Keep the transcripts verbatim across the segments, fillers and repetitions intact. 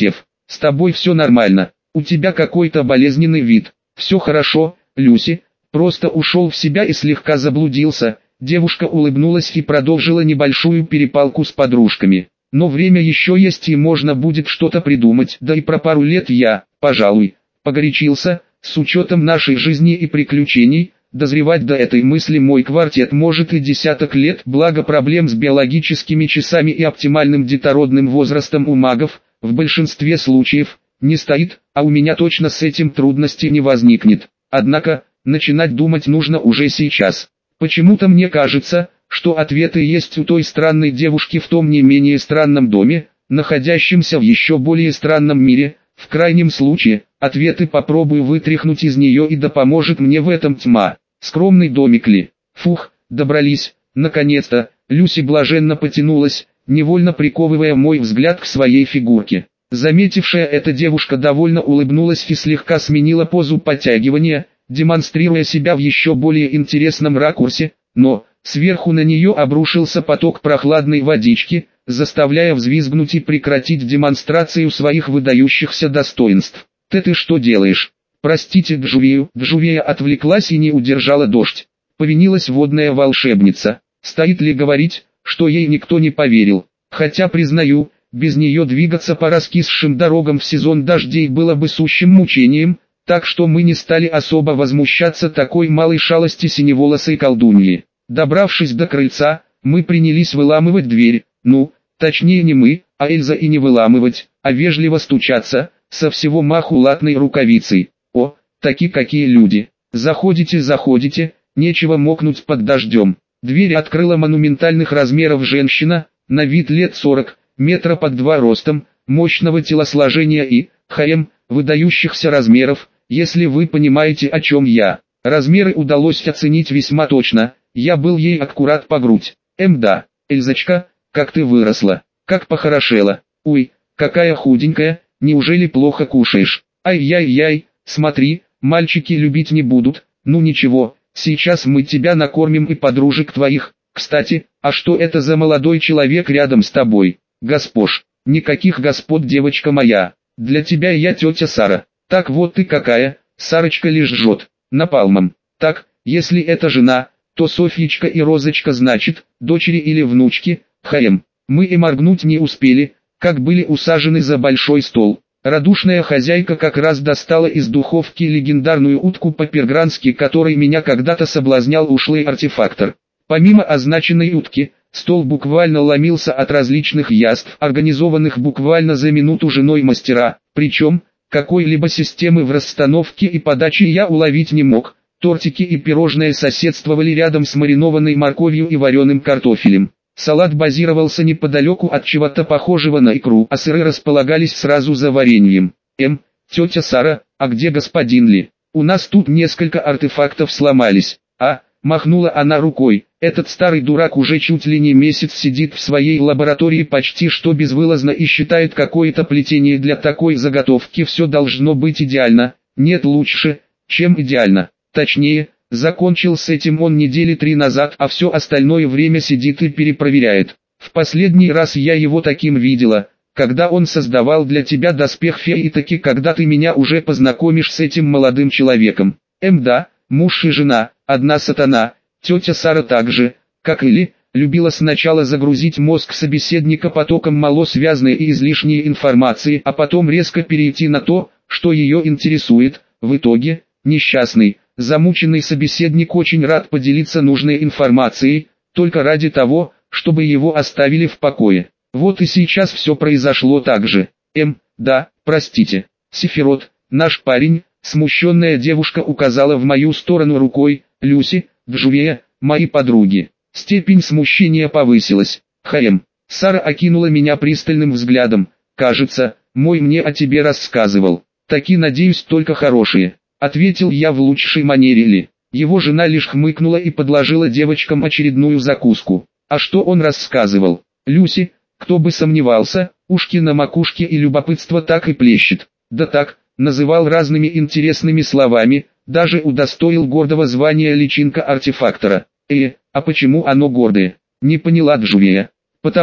присев. С тобой все нормально, у тебя какой-то болезненный вид. Все хорошо, Люси, просто ушел в себя и слегка заблудился. Девушка улыбнулась и продолжила небольшую перепалку с подружками. Но время еще есть и можно будет что-то придумать, да и про пару лет я, пожалуй, погорячился. С учетом нашей жизни и приключений, дозревать до этой мысли мой квартет может и десяток лет, благо проблем с биологическими часами и оптимальным детородным возрастом у магов, в большинстве случаев, не стоит, а у меня точно с этим трудностей не возникнет. Однако, начинать думать нужно уже сейчас. Почему-то мне кажется, что ответы есть у той странной девушки в том не менее странном доме, находящемся в еще более странном мире. В крайнем случае, ответы попробую вытряхнуть из нее и да поможет мне в этом тьма. Скромный домик ли? Фух, добрались, наконец-то. Люси блаженно потянулась, невольно приковывая мой взгляд к своей фигурке. Заметившая это девушка довольно улыбнулась и слегка сменила позу подтягивания, демонстрируя себя в еще более интересном ракурсе, но сверху на нее обрушился поток прохладной водички, заставляя взвизгнуть и прекратить демонстрацию своих выдающихся достоинств. «Ты ты что делаешь?» «Простите, Джувею». Джувея отвлеклась и не удержала дождь. Повинилась водная волшебница. Стоит ли говорить, что ей никто не поверил. Хотя, признаю, без нее двигаться по раскисшим дорогам в сезон дождей было бы сущим мучением, так что мы не стали особо возмущаться такой малой шалости синеволосой колдуньи. Добравшись до крыльца, мы принялись выламывать дверь. Ну, точнее не мы, а Эльза, и не выламывать, а вежливо стучаться, со всего маху латной рукавицей. О, таки какие люди. Заходите, заходите, нечего мокнуть под дождем. Дверь открыла монументальных размеров женщина, на вид лет сорок, метра под два ростом, мощного телосложения и, хм, выдающихся размеров, если вы понимаете, о чем я. Размеры удалось оценить весьма точно, я был ей аккурат по грудь. Эм да, Эльзочка, как ты выросла, как похорошела. Уй, какая худенькая, неужели плохо кушаешь? Ай-яй-яй, смотри, мальчики любить не будут, ну ничего, сейчас мы тебя накормим и подружек твоих. Кстати, а что это за молодой человек рядом с тобой? Госпож, никаких господ, девочка моя, для тебя я тетя Сара. Так вот ты какая, Сарочка лишь жжет, напалмом. Так, если это жена, то Софьечка и Розочка значит, дочери или внучки, хм. Мы и моргнуть не успели, как были усажены за большой стол. Радушная хозяйка как раз достала из духовки легендарную утку по-пергрански, которой меня когда-то соблазнял ушлый артефактор. Помимо означенной утки, стол буквально ломился от различных яств, организованных буквально за минуту женой мастера, причем, какой-либо системы в расстановке и подаче я уловить не мог. Тортики и пирожные соседствовали рядом с маринованной морковью и вареным картофелем. Салат базировался неподалеку от чего-то похожего на икру, а сыры располагались сразу за вареньем. Эм, тетя Сара, а где господин Ли? У нас тут несколько артефактов сломались. А, махнула она рукой, этот старый дурак уже чуть ли не месяц сидит в своей лаборатории почти что безвылазно и считает какое-то плетение для такой заготовки все должно быть идеально. Нет, лучше, чем идеально. Точнее, закончил с этим он недели три назад, а все остальное время сидит и перепроверяет. В последний раз я его таким видела, когда он создавал для тебя доспех феи, и таки когда ты меня уже познакомишь с этим молодым человеком. Эм да, муж и жена, одна сатана. Тетя Сара также, как и Ли, любила сначала загрузить мозг собеседника потоком малосвязной и излишней информации, а потом резко перейти на то, что ее интересует. В итоге, несчастный, замученный собеседник очень рад поделиться нужной информацией, только ради того, чтобы его оставили в покое. Вот и сейчас все произошло так же. Эм, да, простите. Сефирот, наш парень, смущенная девушка указала в мою сторону рукой. Люси, Джувея, мои подруги. Степень смущения повысилась. Хм. Сара окинула меня пристальным взглядом. Кажется, мой мне о тебе рассказывал. Таки, надеюсь, только хорошие. Ответил я в лучшей манере Ли. Его жена лишь хмыкнула и подложила девочкам очередную закуску. А что он рассказывал? Люси, кто бы сомневался, ушки на макушке и любопытство так и плещет. Да так, называл разными интересными словами, даже удостоил гордого звания личинка артефактора. Э, а почему оно гордое? Не поняла Джувея. Потому,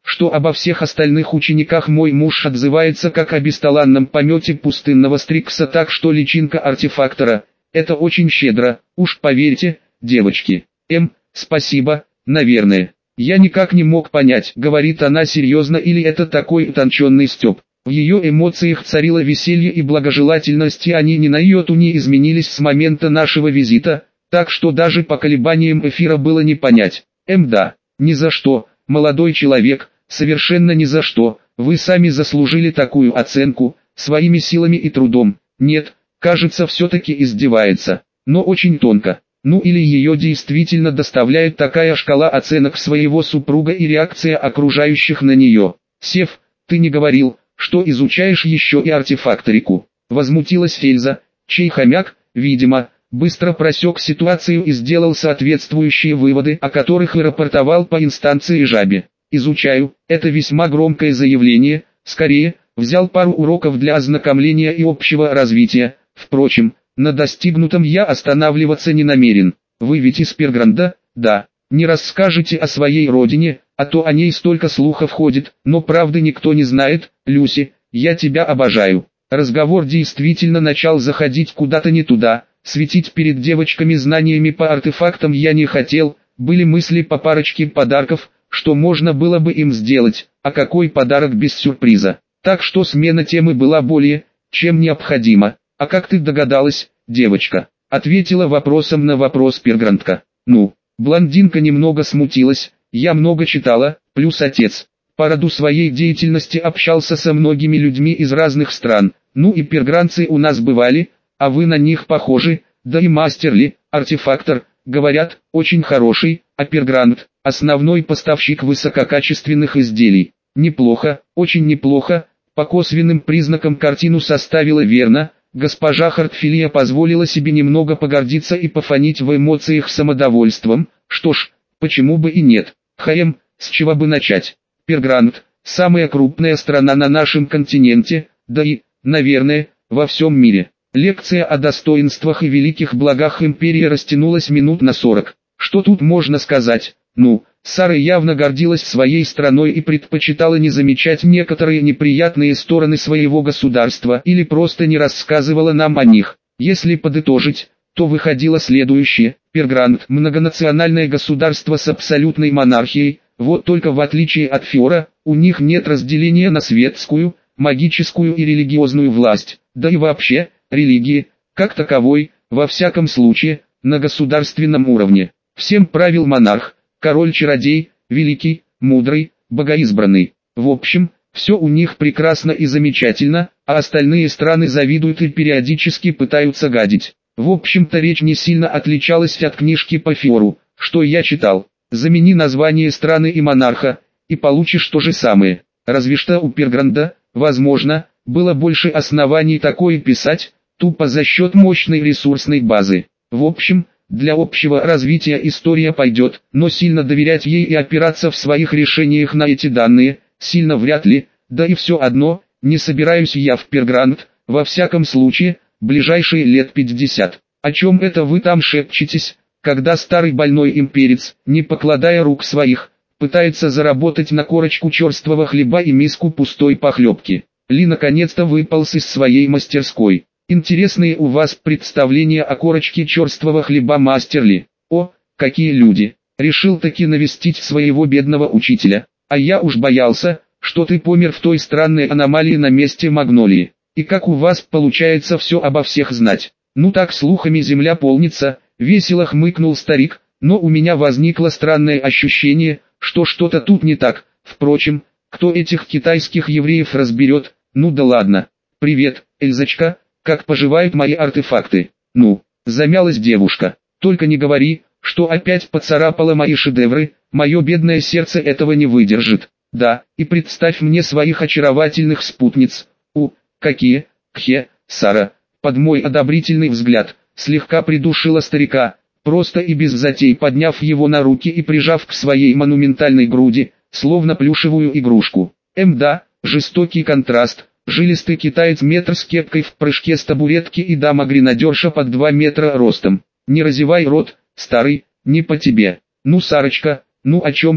что обо всех остальных учениках мой муж отзывается как о бесталанном помете пустынного стрикса, так что личинка артефактора – это очень щедро, уж поверьте, девочки. М, спасибо, наверное. Я никак не мог понять, говорит она серьезно или это такой утонченный стёб. В ее эмоциях царило веселье и благожелательность, и они ни на йоту не изменились с момента нашего визита, так что даже по колебаниям эфира было не понять. М, да, ни за что, молодой человек, совершенно ни за что, вы сами заслужили такую оценку, своими силами и трудом. Нет, кажется, все-таки издевается, но очень тонко. Ну или ее действительно доставляет такая шкала оценок своего супруга и реакция окружающих на нее. Сев, ты не говорил, что изучаешь еще и артефакторику. Возмутилась Эльза, чей хомяк, видимо, быстро просек ситуацию и сделал соответствующие выводы, о которых и рапортовал по инстанции Жабе. Изучаю, это весьма громкое заявление, скорее, взял пару уроков для ознакомления и общего развития, впрочем, на достигнутом я останавливаться не намерен. Вы ведь из Пергранда, да, не расскажете о своей родине, а то о ней столько слухов ходит, но правды никто не знает. Люси, я тебя обожаю. Разговор действительно начал заходить куда-то не туда, светить перед девочками знаниями по артефактам я не хотел, были мысли по парочке подарков, что можно было бы им сделать, а какой подарок без сюрприза. Так что смена темы была более, чем необходима. «А как ты догадалась, девочка?» — ответила вопросом на вопрос Перграндка. «Ну, блондинка немного смутилась, я много читала, плюс отец. По роду своей деятельности общался со многими людьми из разных стран, ну и перграндцы у нас бывали, а вы на них похожи, да и мастер ли, артефактор, говорят, очень хороший, а Пергранд — основной поставщик высококачественных изделий. Неплохо, очень неплохо, по косвенным признакам картину составила верно». Госпожа Хартфилия позволила себе немного погордиться и пофонить в эмоциях самодовольством. Что ж, почему бы и нет? Хм, с чего бы начать? Пергранд – самая крупная страна на нашем континенте, да и, наверное, во всем мире. Лекция о достоинствах и великих благах империи растянулась минут на сорок. Что тут можно сказать? Ну, Сара явно гордилась своей страной и предпочитала не замечать некоторые неприятные стороны своего государства или просто не рассказывала нам о них. Если подытожить, то выходило следующее: Пергранд – многонациональное государство с абсолютной монархией, вот только в отличие от Фиора, у них нет разделения на светскую, магическую и религиозную власть, да и вообще, религии, как таковой, во всяком случае, на государственном уровне. Всем правил монарх. Король-чародей, великий, мудрый, богоизбранный. В общем, все у них прекрасно и замечательно, а остальные страны завидуют и периодически пытаются гадить. В общем-то речь не сильно отличалась от книжки по Фиору, что я читал. Замени название страны и монарха, и получишь то же самое. Разве что у Пергранда, возможно, было больше оснований такое писать, тупо за счет мощной ресурсной базы. В общем, для общего развития история пойдет, но сильно доверять ей и опираться в своих решениях на эти данные, сильно вряд ли, да и все одно, не собираюсь я в Пергранд, во всяком случае, ближайшие лет пятьдесят. О чем это вы там шепчетесь, когда старый больной имперец, не покладая рук своих, пытается заработать на корочку черствого хлеба и миску пустой похлебки? Ли наконец-то выполз из своей мастерской. Интересные у вас представления о корочке черствого хлеба, мастер Ли. О, какие люди! Решил таки навестить своего бедного учителя. А я уж боялся, что ты помер в той странной аномалии на месте Магнолии. И как у вас получается все обо всех знать? Ну так слухами земля полнится, весело хмыкнул старик, но у меня возникло странное ощущение, что что-то тут не так. Впрочем, кто этих китайских евреев разберет? Ну да ладно. Привет, Эльзочка. Как поживают мои артефакты? Ну, замялась девушка. Только не говори, что опять поцарапала мои шедевры, мое бедное сердце этого не выдержит. Да, и представь мне своих очаровательных спутниц. У, какие, кхе, Сара, под мой одобрительный взгляд, слегка придушила старика, просто и без затей подняв его на руки и прижав к своей монументальной груди, словно плюшевую игрушку. Эм да, жестокий контраст. Жилистый китаец метр с кепкой в прыжке с табуретки и дама-гренадерша под два метра ростом. Не разевай рот, старый, не по тебе. Ну, Сарочка, ну о чем ты?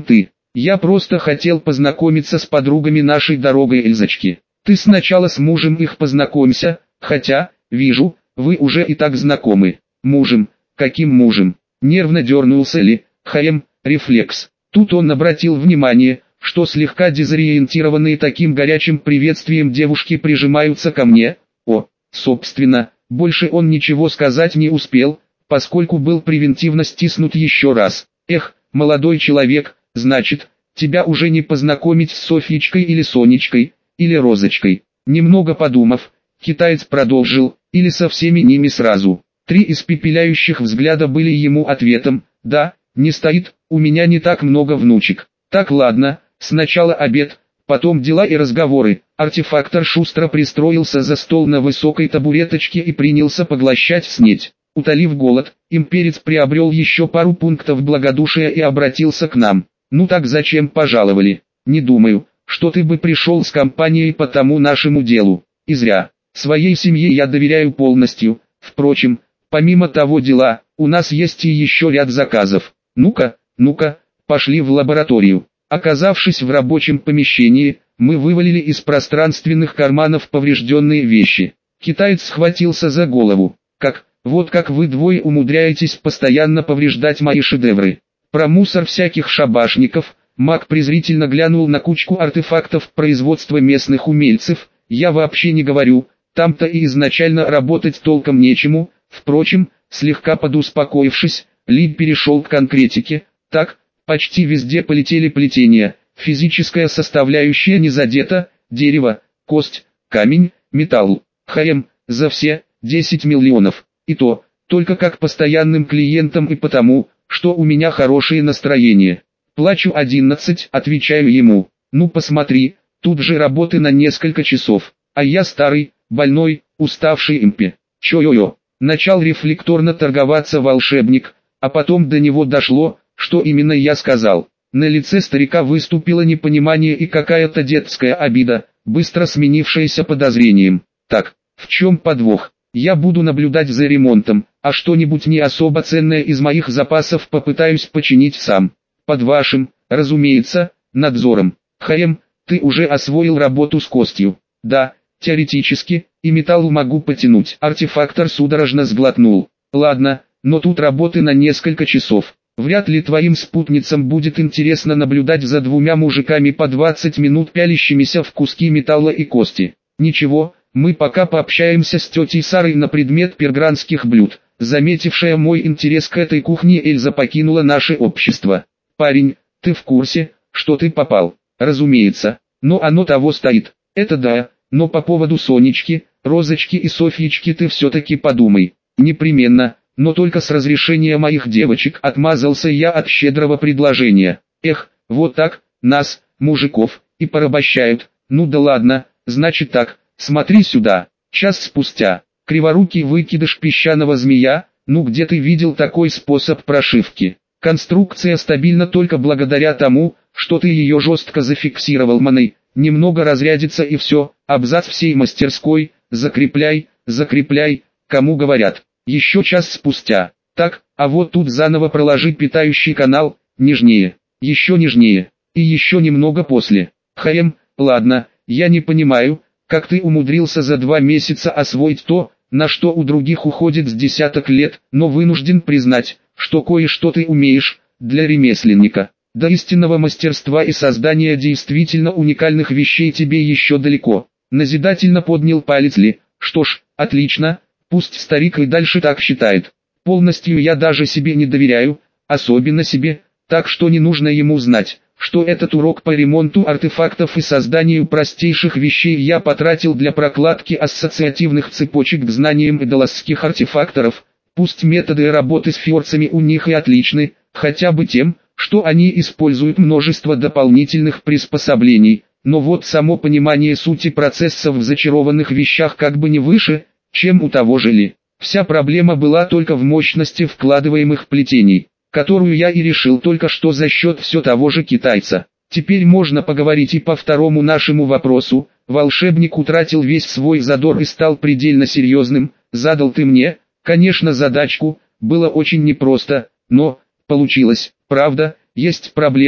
Я просто хотел познакомиться с подругами нашей дорогой Эльзочки. Ты сначала с мужем их познакомься, хотя, вижу, вы уже и так знакомы. Мужем? Каким мужем? Нервно дернулся Ли, Хаем, рефлекс. Тут он обратил внимание, что слегка дезориентированные таким горячим приветствием девушки прижимаются ко мне. О, собственно, больше он ничего сказать не успел, поскольку был превентивно стиснут еще раз. Эх, молодой человек, значит, тебя уже не познакомить с Софьечкой или Сонечкой, или Розочкой. Немного подумав, китаец продолжил, или со всеми ними сразу. Три испепеляющих взгляда были ему ответом. Да, не стоит, у меня не так много внучек. Так, ладно, сначала обед, потом дела и разговоры. Артефактор шустро пристроился за стол на высокой табуреточке и принялся поглощать снеть. Утолив голод, имперец приобрел еще пару пунктов благодушия и обратился к нам. Ну так зачем пожаловали? Не думаю, что ты бы пришел с компанией по тому нашему делу. И зря. Своей семье я доверяю полностью. Впрочем, помимо того дела, у нас есть и еще ряд заказов. Ну-ка, ну-ка, пошли в лабораторию. Оказавшись в рабочем помещении, мы вывалили из пространственных карманов поврежденные вещи. Китаец схватился за голову. Как, вот как вы двое умудряетесь постоянно повреждать мои шедевры. Про мусор всяких шабашников, маг презрительно глянул на кучку артефактов производства местных умельцев. Я вообще не говорю, там-то и изначально работать толком нечему. Впрочем, слегка подуспокоившись, Ли перешел к конкретике. Так, почти везде полетели плетения, физическая составляющая не задета, дерево, кость, камень, металл. Хаем, за все, десять миллионов. И то, только как постоянным клиентам и потому, что у меня хорошее настроение. Плачу одиннадцать, отвечаю ему. Ну посмотри, тут же работы на несколько часов. А я старый, больной, уставший импи. Чё-йо-йо. Начал рефлекторно торговаться волшебник, а потом до него дошло, что именно я сказал. На лице старика выступило непонимание и какая-то детская обида, быстро сменившаяся подозрением. Так, в чем подвох? Я буду наблюдать за ремонтом, а что-нибудь не особо ценное из моих запасов попытаюсь починить сам. Под вашим, разумеется, надзором. Хаем, ты уже освоил работу с костью. Да, теоретически, и металл могу потянуть. Артефактор судорожно сглотнул. Ладно, но тут работы на несколько часов. Вряд ли твоим спутницам будет интересно наблюдать за двумя мужиками по двадцать минут пялящимися в куски металла и кости. Ничего, мы пока пообщаемся с тетей Сарой на предмет пергранских блюд. Заметившая мой интерес к этой кухне, Эльза покинула наше общество. Парень, ты в курсе, что ты попал? Разумеется, но оно того стоит. Это да, но по поводу Сонечки, Розочки и Софьечки ты все-таки подумай. Непременно, но только с разрешения моих девочек, отмазался я от щедрого предложения. Эх, вот так, нас, мужиков, и порабощают. Ну да ладно, значит так, смотри сюда. Час спустя, криворукий выкидыш песчаного змея. Ну где ты видел такой способ прошивки? Конструкция стабильна только благодаря тому, что ты ее жестко зафиксировал маной. Немного разрядится и все, абзац всей мастерской, закрепляй, закрепляй, кому говорят. Еще час спустя. Так, а вот тут заново проложи питающий канал, нежнее, еще нежнее, и еще немного после. Хаем, ладно, я не понимаю, как ты умудрился за два месяца освоить то, на что у других уходит с десяток лет, но вынужден признать, что кое-что ты умеешь, для ремесленника. До истинного мастерства и создания действительно уникальных вещей тебе еще далеко. Назидательно поднял палец Ли. Что ж, отлично, пусть старик и дальше так считает. Полностью я даже себе не доверяю, особенно себе, так что не нужно ему знать, что этот урок по ремонту артефактов и созданию простейших вещей я потратил для прокладки ассоциативных цепочек к знаниям эдоласских артефакторов. Пусть методы работы с фьорцами у них и отличны, хотя бы тем, что они используют множество дополнительных приспособлений, но вот само понимание сути процессов в зачарованных вещах как бы не выше, чем у того же Ли. Вся проблема была только в мощности вкладываемых плетений, которую я и решил только что за счет все того же китайца. Теперь можно поговорить и по второму нашему вопросу. Волшебник утратил весь свой задор и стал предельно серьезным. Задал ты мне, конечно, задачку, было очень непросто, но получилось. Правда, есть проблема,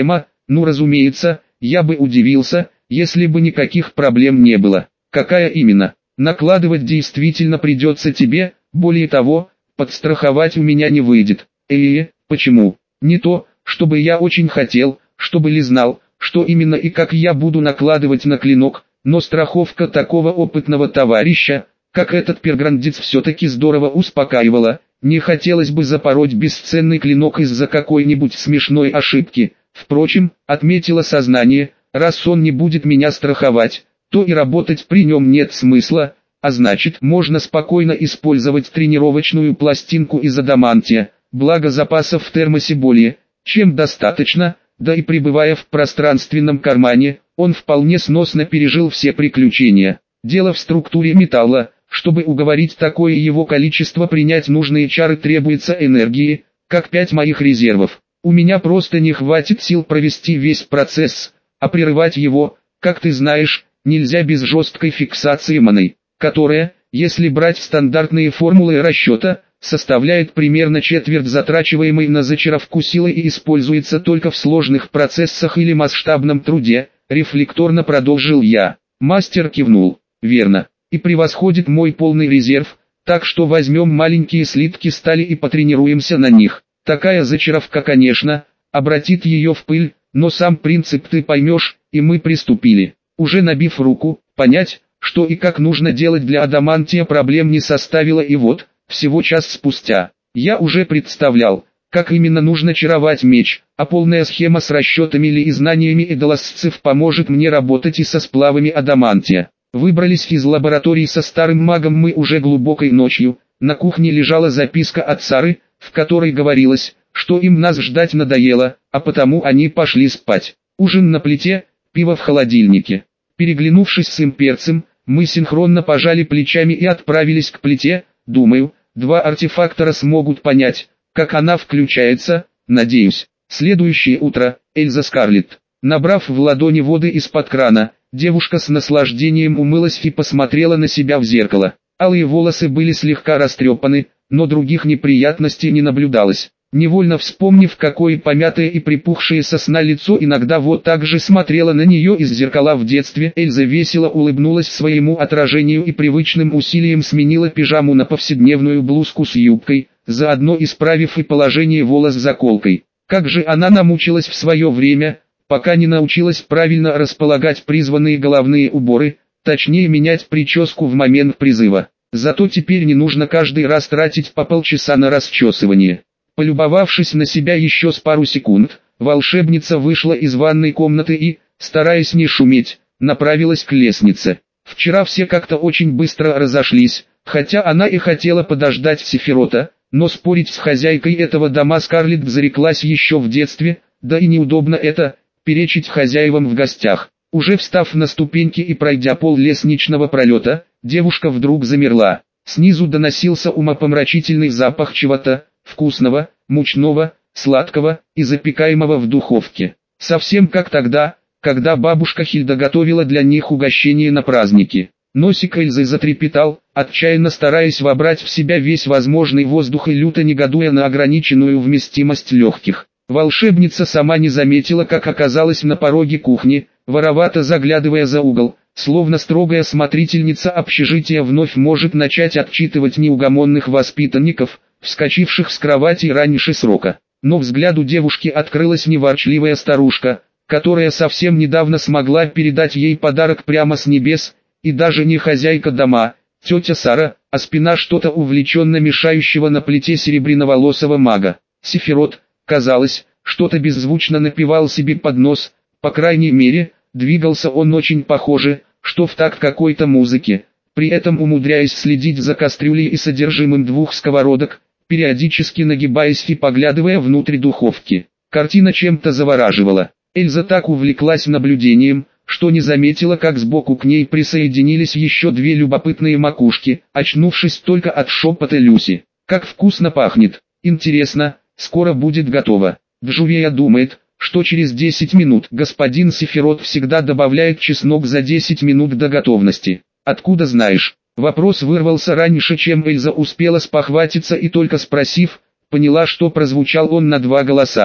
Ну разумеется, я бы удивился, если бы никаких проблем не было. Какая именно? Накладывать действительно придется тебе, более того, подстраховать у меня не выйдет. Э, почему? Не то, чтобы я очень хотел, чтобы ли знал, что именно и как я буду накладывать на клинок, но страховка такого опытного товарища, как этот перграндец, все-таки здорово успокаивала. Не хотелось бы запороть бесценный клинок из-за какой-нибудь смешной ошибки. Впрочем, отметила сознание, раз он не будет меня страховать, то и работать при нем нет смысла, а значит, можно спокойно использовать тренировочную пластинку из адамантия, благо запасов в термосе более чем достаточно, да и пребывая в пространственном кармане, он вполне сносно пережил все приключения. Дело в структуре металла. Чтобы уговорить такое его количество принять нужные чары, требуется энергии, как пять моих резервов. У меня просто не хватит сил провести весь процесс, а прерывать его, как ты знаешь, нельзя без жесткой фиксации маны, которая, если брать стандартные формулы расчета, составляет примерно четверть затрачиваемой на зачаровку силы и используется только в сложных процессах или масштабном труде, рефлекторно продолжил я. Мастер кивнул. Верно. И превосходит мой полный резерв, так что возьмем маленькие слитки стали и потренируемся на них. Такая зачаровка, конечно, обратит ее в пыль, но сам принцип ты поймешь, и мы приступили. Уже набив руку, понять, что и как нужно делать для адамантия проблем не составило, и вот, всего час спустя, я уже представлял, как именно нужно чаровать меч, а полная схема с расчетами ли и знаниями эдоласцев поможет мне работать и со сплавами адамантия. Выбрались из лаборатории со старым магом мы уже глубокой ночью. На кухне лежала записка от Сары, в которой говорилось, что им нас ждать надоело, а потому они пошли спать. Ужин на плите, пиво в холодильнике. Переглянувшись с имперцем, мы синхронно пожали плечами и отправились к плите. Думаю, два артефактора смогут понять, как она включается, надеюсь. Следующее утро, Эльза Скарлетт. Набрав в ладони воды из-под крана, девушка с наслаждением умылась и посмотрела на себя в зеркало. Алые волосы были слегка растрепаны, но других неприятностей не наблюдалось. Невольно вспомнив, какое помятое и припухшее со сна лицо иногда вот так же смотрела на нее из зеркала в детстве, Эльза весело улыбнулась своему отражению и привычным усилием сменила пижаму на повседневную блузку с юбкой, заодно исправив и положение волос заколкой. Как же она намучилась в свое время, пока не научилась правильно располагать призванные головные уборы, точнее менять прическу в момент призыва. Зато теперь не нужно каждый раз тратить по полчаса на расчесывание. Полюбовавшись на себя еще с пару секунд, волшебница вышла из ванной комнаты и, стараясь не шуметь, направилась к лестнице. Вчера все как-то очень быстро разошлись, хотя она и хотела подождать Сефирота, но спорить с хозяйкой этого дома Скарлетт зареклась еще в детстве, да и неудобно это, перечить хозяевам в гостях. Уже встав на ступеньки и пройдя пол лестничного пролета, девушка вдруг замерла. Снизу доносился умопомрачительный запах чего-то вкусного, мучного, сладкого и запекаемого в духовке. Совсем как тогда, когда бабушка Хильда готовила для них угощение на праздники. Носик Эльзы затрепетал, отчаянно стараясь вобрать в себя весь возможный воздух и люто негодуя на ограниченную вместимость легких. Волшебница сама не заметила, как оказалась на пороге кухни, воровато заглядывая за угол, словно строгая смотрительница общежития вновь может начать отчитывать неугомонных воспитанников, вскочивших с кровати раньше срока. Но взгляду девушки открылась неворчливая старушка, которая совсем недавно смогла передать ей подарок прямо с небес, и даже не хозяйка дома, тетя Сара, а спина что-то увлеченно мешающего на плите серебряноволосого мага. Сефирот, казалось, что-то беззвучно напевал себе под нос, по крайней мере, двигался он очень похоже, что в такт какой-то музыке, при этом умудряясь следить за кастрюлей и содержимым двух сковородок, периодически нагибаясь и поглядывая внутрь духовки. Картина чем-то завораживала. Эльза так увлеклась наблюдением, что не заметила, как сбоку к ней присоединились еще две любопытные макушки, очнувшись только от шепота Люси. «Как вкусно пахнет! Интересно, скоро будет готово!» Джувея думает, что через десять минут господин Сефирот всегда добавляет чеснок за десять минут до готовности. «Откуда знаешь?» Вопрос вырвался раньше, чем Эльза успела спохватиться, и только спросив, поняла, что прозвучал он на два голоса.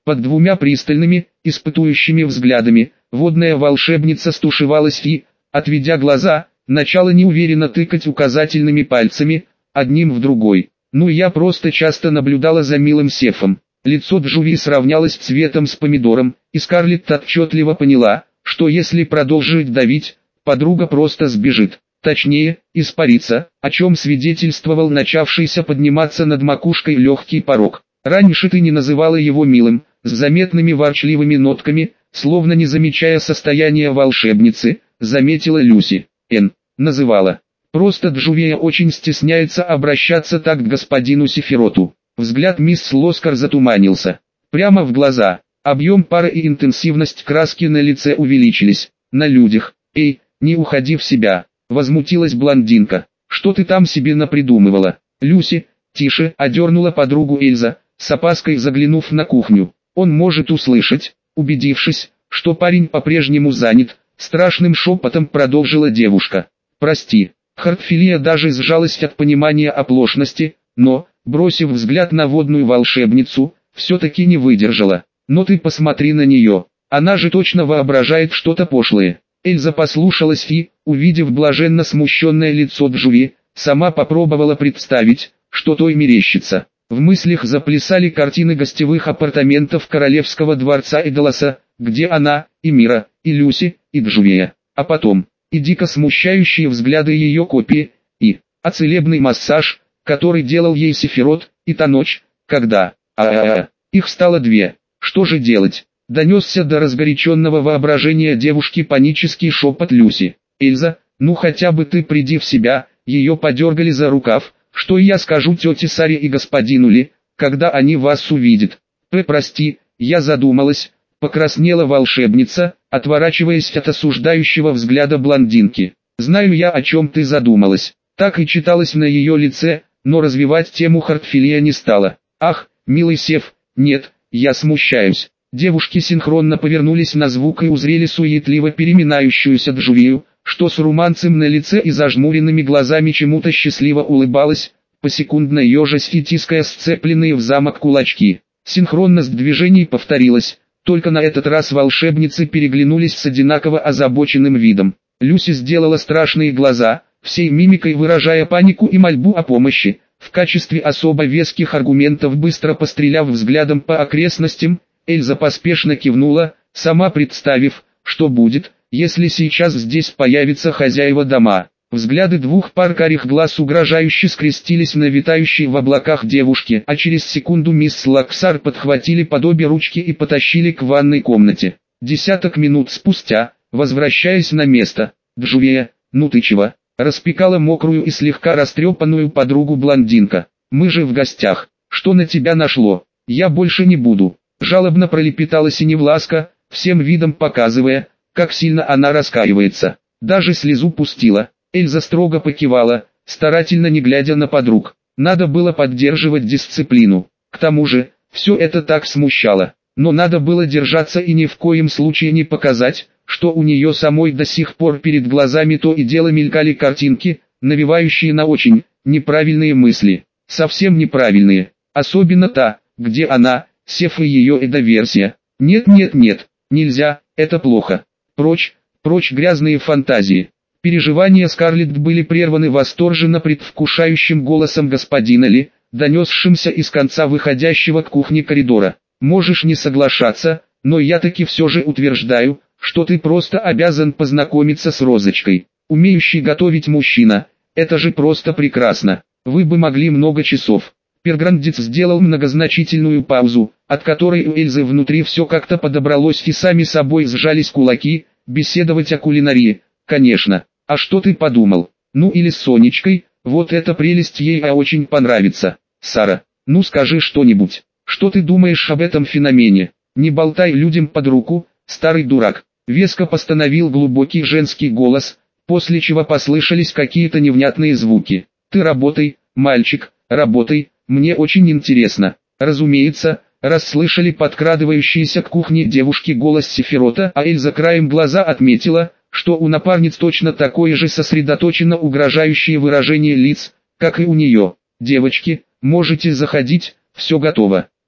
Под двумя пристальными, испытующими взглядами, водная волшебница стушевалась и, отведя глаза, начала неуверенно тыкать указательными пальцами, одним в другой. Ну я просто часто наблюдала за милым Сефом. Лицо Джуви сравнялось цветом с помидором, и Скарлетт отчетливо поняла, что если продолжить давить, подруга просто сбежит. Точнее, испарится, о чем свидетельствовал начавшийся подниматься над макушкой легкий порог. Раньше ты не называла его милым, с заметными ворчливыми нотками, словно не замечая состояния волшебницы, заметила Люси. Эн, называла. Просто Джувия очень стесняется обращаться так к господину Сефироту. Взгляд мисс Лоскар затуманился. Прямо в глаза. Объем пары и интенсивность краски на лице увеличились. На людях. Эй, не уходи в себя. Возмутилась блондинка. Что ты там себе напридумывала? Люси, тише, одернула подругу Эльза, с опаской заглянув на кухню. Он может услышать. Убедившись, что парень по-прежнему занят, страшным шепотом продолжила девушка. Прости. Хартфилия даже сжалась от понимания оплошности, но, бросив взгляд на водную волшебницу, все-таки не выдержала. Но ты посмотри на нее. Она же точно воображает что-то пошлое. Эльза послушалась и, увидев блаженно смущенное лицо Джуви, сама попробовала представить, что той мерещится. В мыслях заплясали картины гостевых апартаментов королевского дворца Эдаласа, где она, и Мира, и Люси, и Джувия. А потом, и дико смущающие взгляды ее копии, и, а целебный массаж, который делал ей Сефирот, и та ночь, когда, а-а-а, их стало две. Что же делать? Донесся до разгоряченного воображения девушки панический шепот Люси. «Эльза, ну хотя бы ты приди в себя», ее подергали за рукав, «что я скажу тете Саре и господину Ли, когда они вас увидят». «П, прости, я задумалась», покраснела волшебница, отворачиваясь от осуждающего взгляда блондинки. «Знаю я, о чем ты задумалась». Так и читалось на ее лице, но развивать тему Хартфилия не стала. «Ах, милый Сеф, нет, я смущаюсь». Девушки синхронно повернулись на звук и узрели суетливо переминающуюся Джувию, что с румянцем на лице и зажмуренными глазами чему-то счастливо улыбалась, посекундно ежась и тиская сцепленные в замок кулачки. Синхронность движений повторилась, только на этот раз волшебницы переглянулись с одинаково озабоченным видом. Люси сделала страшные глаза, всей мимикой выражая панику и мольбу о помощи, в качестве особо веских аргументов быстро постреляв взглядом по окрестностям. Эльза поспешно кивнула, сама представив, что будет, если сейчас здесь появятся хозяева дома. Взгляды двух пар карих глаз угрожающе скрестились на витающей в облаках девушке, а через секунду мисс Лаксар подхватили под обе ручки и потащили к ванной комнате. Десяток минут спустя, возвращаясь на место, Джувия, ну ты чего, распекала мокрую и слегка растрепанную подругу блондинка. Мы же в гостях, что на тебя нашло? Я больше не буду. Жалобно пролепетала Синевласка, всем видом показывая, как сильно она раскаивается. Даже слезу пустила. Эльза строго покивала, старательно не глядя на подруг. Надо было поддерживать дисциплину. К тому же, все это так смущало. Но надо было держаться и ни в коем случае не показать, что у нее самой до сих пор перед глазами то и дело мелькали картинки, навевающие на очень неправильные мысли. Совсем неправильные. Особенно та, где она, Сеф и ее эдоверсия. Нет, нет, нет, нельзя, это плохо. Прочь, прочь грязные фантазии. Переживания Скарлетт были прерваны восторженно предвкушающим голосом господина Ли, донесшимся из конца выходящего к кухне коридора. Можешь не соглашаться, но я таки все же утверждаю, что ты просто обязан познакомиться с Розочкой. Умеющий готовить мужчина, это же просто прекрасно. Вы бы могли много часов. Перграндец сделал многозначительную паузу, от которой у Эльзы внутри все как-то подобралось и сами собой сжались кулаки. Беседовать о кулинарии, конечно. А что ты подумал? Ну или с Сонечкой, вот эта прелесть ей а очень понравится. Сара, ну скажи что-нибудь. Что ты думаешь об этом феномене? Не болтай людям под руку, старый дурак. Веско постановил глубокий женский голос, после чего послышались какие-то невнятные звуки. Ты работай, мальчик, работай, мне очень интересно. Разумеется, расслышали подкрадывающиеся к кухне девушки голос Сефирота, а Эльза краем глаза отметила, что у напарниц точно такое же сосредоточенно угрожающее выражение лиц, как и у нее. Девочки, можете заходить, все готово.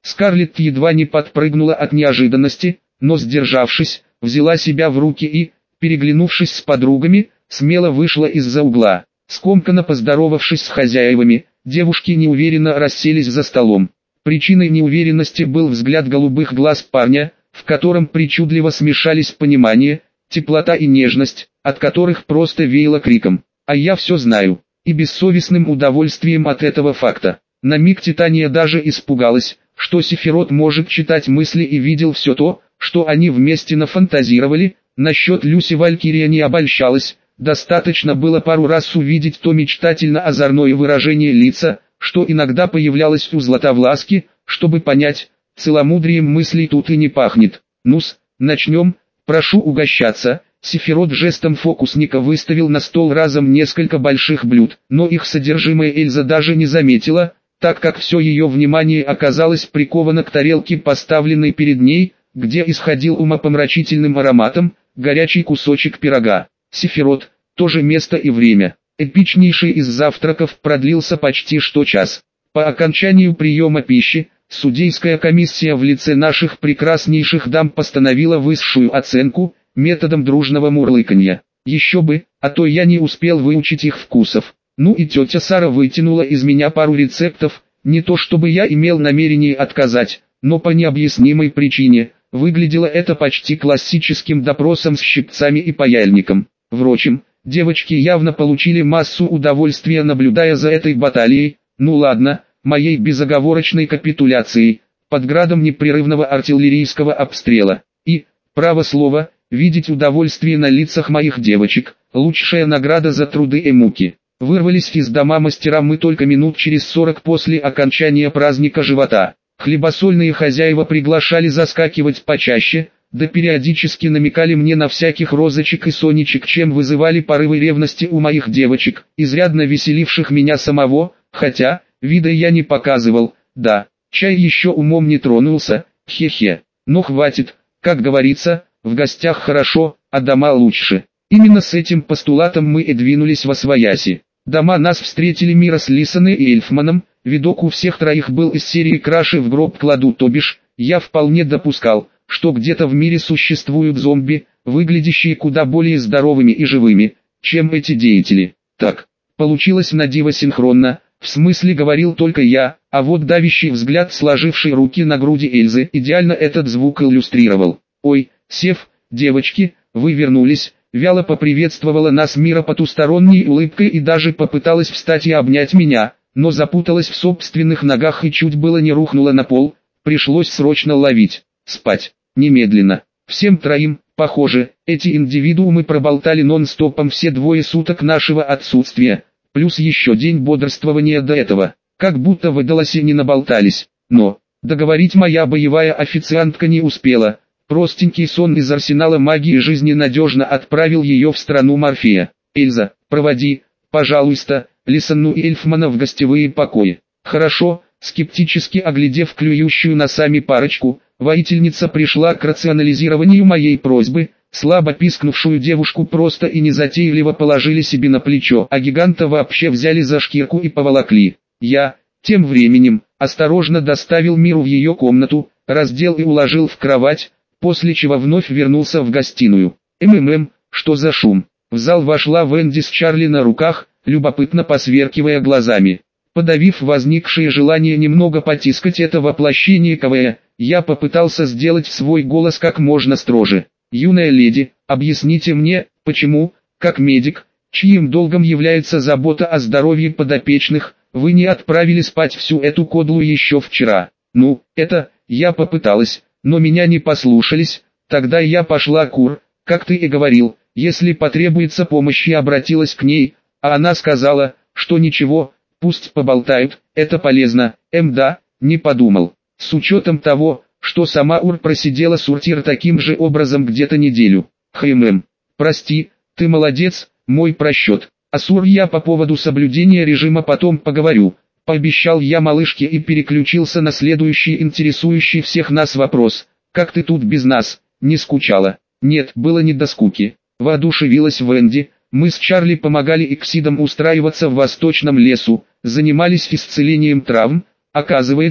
Скарлетт едва не подпрыгнула от неожиданности, но сдержавшись, взяла себя в руки и, переглянувшись с подругами, смело вышла из-за угла. Скомканно поздоровавшись с хозяевами, девушки неуверенно расселись за столом. Причиной неуверенности был взгляд голубых глаз парня, в котором причудливо смешались понимание, теплота и нежность, от которых просто веяло криком «А я все знаю!» и бессовестным удовольствием от этого факта. На миг Титания даже испугалась, что Сефирот может читать мысли и видел все то, что они вместе нафантазировали. Насчет Люси Валькирия не обольщалась, достаточно было пару раз увидеть то мечтательно-озорное выражение лица, что иногда появлялось у Златовласки, чтобы понять, целомудрием мыслей тут и не пахнет. Ну-с, начнем, прошу угощаться. Сефирот жестом фокусника выставил на стол разом несколько больших блюд, но их содержимое Эльза даже не заметила, так как все ее внимание оказалось приковано к тарелке, поставленной перед ней, где исходил умопомрачительным ароматом горячий кусочек пирога. Сефирот, то же место и время. Эпичнейший из завтраков продлился почти что час. По окончанию приема пищи, судейская комиссия в лице наших прекраснейших дам постановила высшую оценку, методом дружного мурлыканья. Еще бы, а то я не успел выучить их вкусов. Ну и тетя Сара вытянула из меня пару рецептов, не то чтобы я имел намерение отказать, но по необъяснимой причине, выглядело это почти классическим допросом с щипцами и паяльником. Впрочем, девочки явно получили массу удовольствия, наблюдая за этой баталией, ну ладно, моей безоговорочной капитуляцией, под градом непрерывного артиллерийского обстрела. И, право слово, видеть удовольствие на лицах моих девочек – лучшая награда за труды и муки. Вырвались из дома мастера мы только минут через сорок после окончания праздника живота. Хлебосольные хозяева приглашали заскакивать почаще, да периодически намекали мне на всяких розочек и сонечек, чем вызывали порывы ревности у моих девочек, изрядно веселивших меня самого, хотя, вида я не показывал, да, чай еще умом не тронулся, хе-хе. Но хватит, как говорится, в гостях хорошо, а дома лучше. Именно с этим постулатом мы и двинулись восвояси. Дома нас встретили Мира с Лисаной и Эльфманом, видок у всех троих был из серии «Краши в гроб кладу», то бишь, я вполне допускал, что где-то в мире существуют зомби, выглядящие куда более здоровыми и живыми, чем эти деятели. Так, получилось на диво синхронно, в смысле говорил только я, а вот давящий взгляд, сложивший руки на груди Эльзы, идеально этот звук иллюстрировал. «Ой, Сев, девочки, вы вернулись», вяло поприветствовала нас Мира потусторонней улыбкой и даже попыталась встать и обнять меня, но запуталась в собственных ногах и чуть было не рухнула на пол, пришлось срочно ловить. Спать. Немедленно. Всем троим, похоже, эти индивидуумы проболтали нон-стопом все двое суток нашего отсутствия, плюс еще день бодрствования до этого, как будто в Эдаласе не наболтались. Но, договорить моя боевая официантка не успела. Простенький сон из арсенала магии жизни надежно отправил ее в страну Морфея. «Эльза, проводи, пожалуйста, Лисанну и Эльфмана в гостевые покои». «Хорошо», скептически оглядев клюющую носами парочку, воительница пришла к рационализированию моей просьбы, слабо пискнувшую девушку просто и незатейливо положили себе на плечо, а гиганта вообще взяли за шкирку и поволокли. Я, тем временем, осторожно доставил Миру в ее комнату, раздел и уложил в кровать, после чего вновь вернулся в гостиную. «МММ, что за шум?» В зал вошла Венди с Чарли на руках, любопытно посверкивая глазами. Подавив возникшее желание немного потискать это воплощение КВ, я попытался сделать свой голос как можно строже. «Юная леди, объясните мне, почему, как медик, чьим долгом является забота о здоровье подопечных, вы не отправили спать всю эту кодлу еще вчера?» «Ну, это, я попыталась, но меня не послушались, тогда я пошла кур, как ты и говорил, если потребуется помощь, я обратилась к ней, а она сказала, что ничего, пусть поболтают, это полезно». Мда, не подумал. С учетом того, что сама Ур просидела суртир таким же образом где-то неделю. Хмм, прости, ты молодец, мой просчет. А с Ур я по поводу соблюдения режима потом поговорю. Пообещал я малышке и переключился на следующий интересующий всех нас вопрос. «Как ты тут без нас, не скучала?» «Нет, было не до скуки», — воодушевилась Венди. «Мы с Чарли помогали Иксидам устраиваться в восточном лесу, занимались исцелением травм. Оказывается,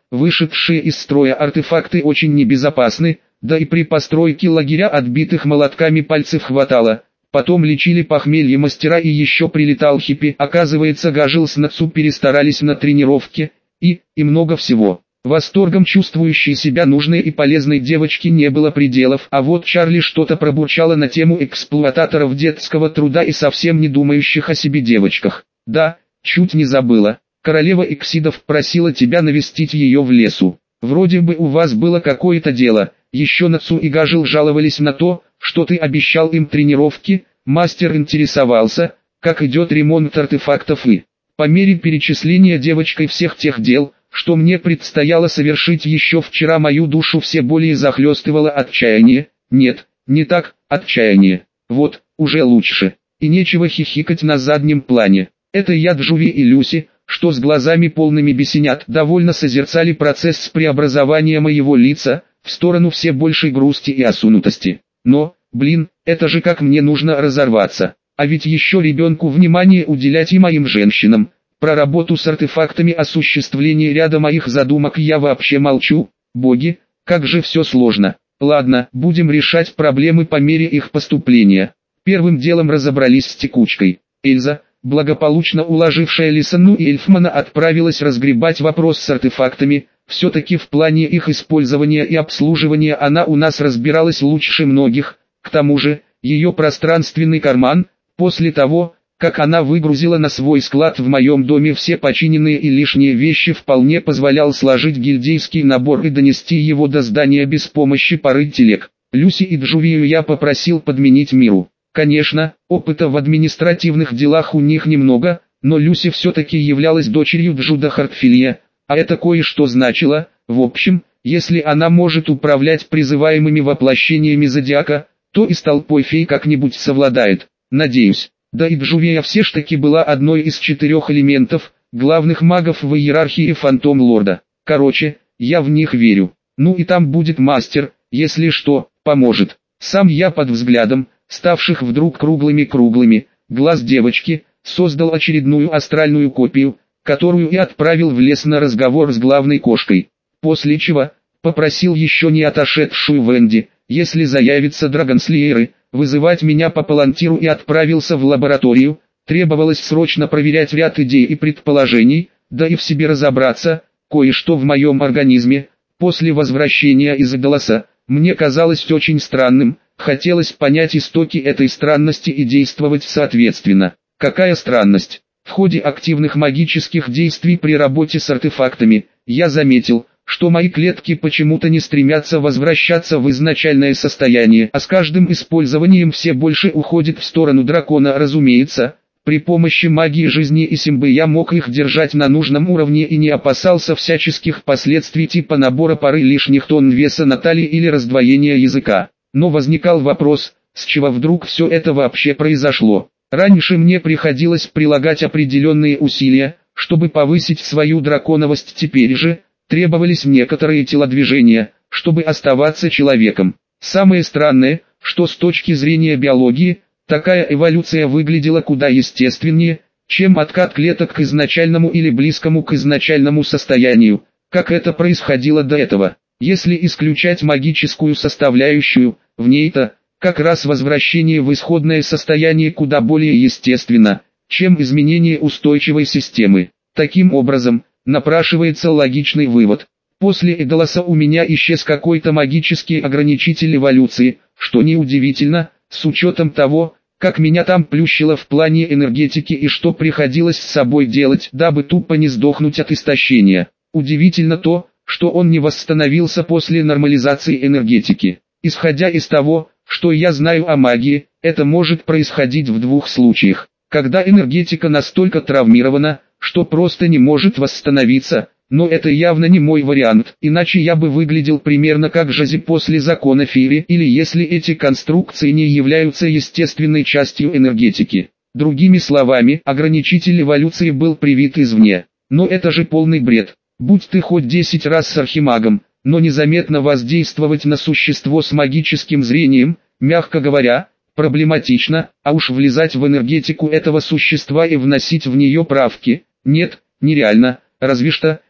вышедшие из строя артефакты очень небезопасны, да и при постройке лагеря отбитых молотками пальцев хватало. Потом лечили похмелье мастера и еще прилетал хиппи, оказывается Гажил с Нацу перестарались на тренировке, и, и много всего. Восторгом чувствующей себя нужной и полезной девочки не было пределов, а вот Чарли что-то пробурчала на тему эксплуататоров детского труда и совсем не думающих о себе девочках. Да, чуть не забыла, королева Иксидов просила тебя навестить ее в лесу. Вроде бы у вас было какое-то дело, еще Нацу и Гажил жаловались на то, что ты обещал им тренировки, мастер интересовался, как идет ремонт артефактов и, по мере перечисления девочкой всех тех дел, что мне предстояло совершить еще вчера, мою душу все более захлестывало отчаяние. Нет, не так, отчаяние. Вот, уже лучше. И нечего хихикать на заднем плане. Это я, Джуви и Люси, что с глазами полными бесенят, довольно созерцали процесс преобразования моего лица, в сторону все большей грусти и осунутости. Но, блин, это же как мне нужно разорваться. А ведь еще ребенку внимание уделять и моим женщинам. Про работу с артефактами, осуществление ряда моих задумок я вообще молчу. Боги, как же все сложно. Ладно, будем решать проблемы по мере их поступления. Первым делом разобрались с текучкой. Эльза, благополучно уложившая Лисану и Эльфмана, отправилась разгребать вопрос с артефактами. Все-таки в плане их использования и обслуживания она у нас разбиралась лучше многих. К тому же, ее пространственный карман, после того, как она выгрузила на свой склад в моем доме все починенные и лишние вещи, вполне позволял сложить гильдейский набор и донести его до здания без помощи пары телег. Люси и Джувию я попросил подменить Миру. Конечно, опыта в административных делах у них немного, но Люси все-таки являлась дочерью Джуда Хартфилья, а это кое-что значило. В общем, если она может управлять призываемыми воплощениями Зодиака, то и с толпой фей как-нибудь совладает, надеюсь. Да и Джувия все ж таки была одной из четырех элементов, главных магов в иерархии Фантом Лорда. Короче, я в них верю. Ну и там будет мастер, если что, поможет. Сам я под взглядом, ставших вдруг круглыми-круглыми, глаз девочки, создал очередную астральную копию, которую и отправил в лес на разговор с главной кошкой. После чего, попросил еще не отошедшую Венди, если заявятся драгонслееры, вызывать меня по палантиру, и отправился в лабораторию. Требовалось срочно проверять ряд идей и предположений, да и в себе разобраться. Кое-что в моем организме, после возвращения из Эдалоса, мне казалось очень странным. Хотелось понять истоки этой странности и действовать соответственно. Какая странность? В ходе активных магических действий при работе с артефактами, я заметил, что мои клетки почему-то не стремятся возвращаться в изначальное состояние, а с каждым использованием все больше уходит в сторону дракона. Разумеется, при помощи магии жизни и симбы я мог их держать на нужном уровне и не опасался всяческих последствий типа набора пары лишних тонн веса на талии или раздвоения языка. Но возникал вопрос, с чего вдруг все это вообще произошло? Раньше мне приходилось прилагать определенные усилия, чтобы повысить свою драконовость, теперь же требовались некоторые телодвижения, чтобы оставаться человеком. Самое странное, что с точки зрения биологии, такая эволюция выглядела куда естественнее, чем откат клеток к изначальному или близкому к изначальному состоянию, как это происходило до этого. Если исключать магическую составляющую, в ней-то, как раз возвращение в исходное состояние куда более естественно, чем изменение устойчивой системы. Таким образом, напрашивается логичный вывод. После Эдалоса у меня исчез какой-то магический ограничитель эволюции, что неудивительно, с учетом того, как меня там плющило в плане энергетики и что приходилось с собой делать, дабы тупо не сдохнуть от истощения. Удивительно то, что он не восстановился после нормализации энергетики. Исходя из того, что я знаю о магии, это может происходить в двух случаях. Когда энергетика настолько травмирована, что просто не может восстановиться, но это явно не мой вариант, иначе я бы выглядел примерно как Жази после закона Фири, или если эти конструкции не являются естественной частью энергетики. Другими словами, ограничитель эволюции был привит извне. Но это же полный бред. Будь ты хоть десять раз с архимагом, но незаметно воздействовать на существо с магическим зрением, мягко говоря, проблематично, а уж влезать в энергетику этого существа и вносить в нее правки, нет, нереально, разве что,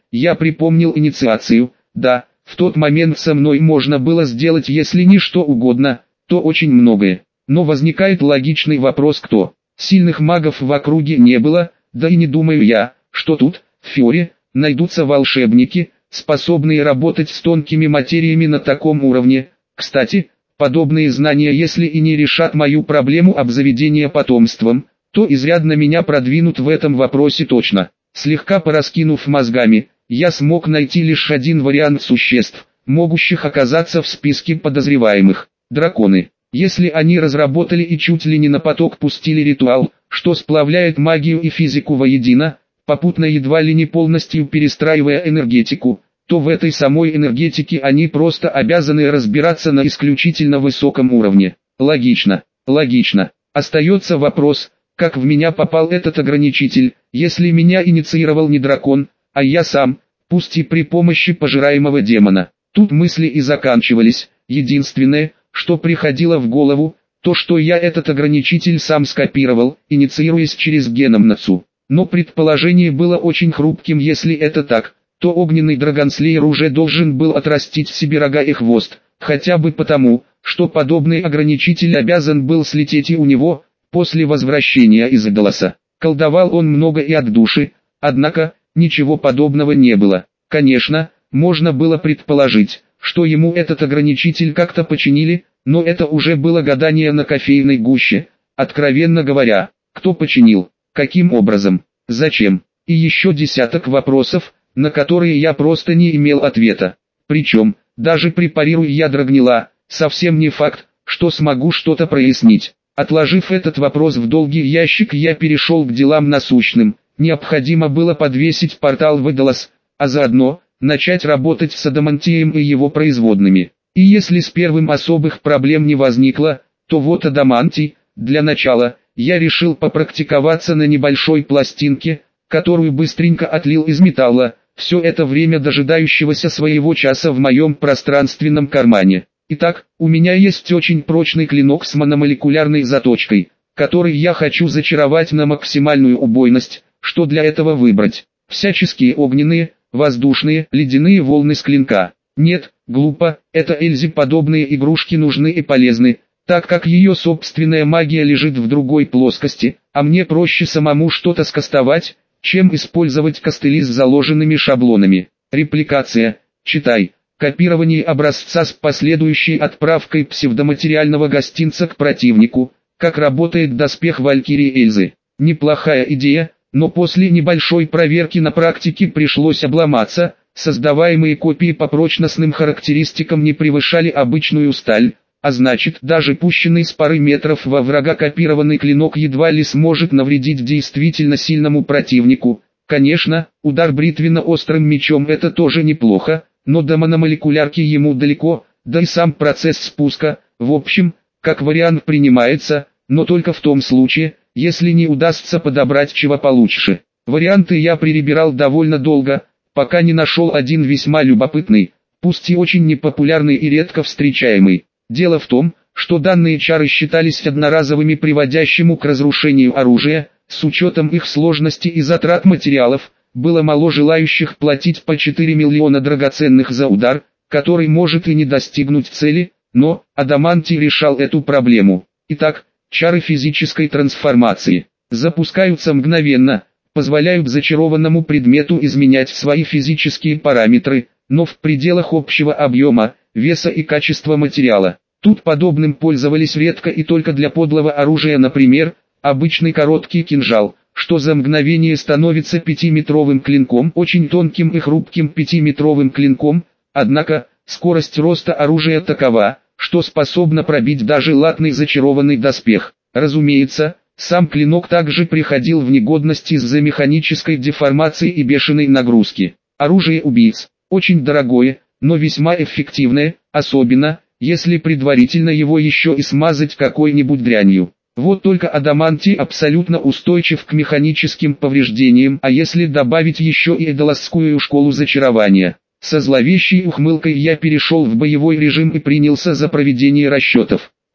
Я припомнил инициацию. Да, в тот момент со мной можно было сделать если не что угодно, то очень многое. Но возникает логичный вопрос, кто? Сильных магов в округе не было, да и не думаю я, что тут, в Фиоре, найдутся волшебники, способные работать с тонкими материями на таком уровне. Кстати, подобные знания если и не решат мою проблему обзаведения потомством, то изрядно меня продвинут в этом вопросе точно. Слегка пораскинув мозгами, я смог найти лишь один вариант существ, могущих оказаться в списке подозреваемых. Драконы. Если они разработали и чуть ли не на поток пустили ритуал, что сплавляет магию и физику воедино, попутно едва ли не полностью перестраивая энергетику, то в этой самой энергетике они просто обязаны разбираться на исключительно высоком уровне. Логично, логично. Остается вопрос, как в меня попал этот ограничитель, если меня инициировал не дракон, а я сам, пусть и при помощи пожираемого демона. Тут мысли и заканчивались. Единственное, что приходило в голову, то что я этот ограничитель сам скопировал, инициируясь через геномнацию. Но предположение было очень хрупким. Если это так, то огненный драгонслеер уже должен был отрастить себе рога и хвост, хотя бы потому, что подобный ограничитель обязан был слететь и у него, после возвращения из Эдолоса. Колдовал он много и от души, однако, ничего подобного не было. Конечно, можно было предположить, что ему этот ограничитель как-то починили, но это уже было гадание на кофейной гуще. Откровенно говоря, кто починил, каким образом, зачем, и еще десяток вопросов, на которые я просто не имел ответа. Причем, даже препарируя ядра гнила, совсем не факт, что смогу что-то прояснить. Отложив этот вопрос в долгий ящик, я перешел к делам насущным. Необходимо было подвесить портал в Эдолос, а заодно начать работать с адамантием и его производными. И если с первым особых проблем не возникло, то вот адамантий, для начала, я решил попрактиковаться на небольшой пластинке, которую быстренько отлил из металла, все это время дожидающегося своего часа в моем пространственном кармане. Итак, у меня есть очень прочный клинок с мономолекулярной заточкой, который я хочу зачаровать на максимальную убойность. Что для этого выбрать? Всяческие огненные, воздушные, ледяные волны с клинка. Нет, глупо, это Эльзе подобные игрушки нужны и полезны, так как ее собственная магия лежит в другой плоскости, а мне проще самому что-то скастовать, чем использовать костыли с заложенными шаблонами. Репликация, читай, копирование образца с последующей отправкой псевдоматериального гостинца к противнику, как работает доспех Валькирии Эльзы. Неплохая идея, но после небольшой проверки на практике пришлось обломаться. Создаваемые копии по прочностным характеристикам не превышали обычную сталь, а значит даже пущенный с пары метров во врага копированный клинок едва ли сможет навредить действительно сильному противнику. Конечно, удар бритвенно-острым мечом это тоже неплохо, но до мономолекулярки ему далеко, да и сам процесс спуска, в общем, как вариант принимается, но только в том случае, если не удастся подобрать чего получше. Варианты я перебирал довольно долго, пока не нашел один весьма любопытный, пусть и очень непопулярный и редко встречаемый. Дело в том, что данные чары считались одноразовыми, приводящими к разрушению оружия. С учетом их сложности и затрат материалов, было мало желающих платить по четыре миллиона драгоценных за удар, который может и не достигнуть цели, но адамантий решал эту проблему. Итак, чары физической трансформации запускаются мгновенно, позволяют зачарованному предмету изменять свои физические параметры, но в пределах общего объема, веса и качества материала. Тут подобным пользовались редко и только для подлого оружия, например, обычный короткий кинжал, что за мгновение становится пятиметровым клинком, очень тонким и хрупким пятиметровым клинком, однако, скорость роста оружия такова, что способна пробить даже латный зачарованный доспех. Разумеется, сам клинок также приходил в негодность из-за механической деформации и бешеной нагрузки. Оружие убийц, очень дорогое, но весьма эффективное, особенно, если предварительно его еще и смазать какой-нибудь дрянью. Вот только адамантий абсолютно устойчив к механическим повреждениям, а если добавить еще и эдолосскую школу зачарования. Со зловещей ухмылкой я перешел в боевой режим и принялся за проведение расчетов.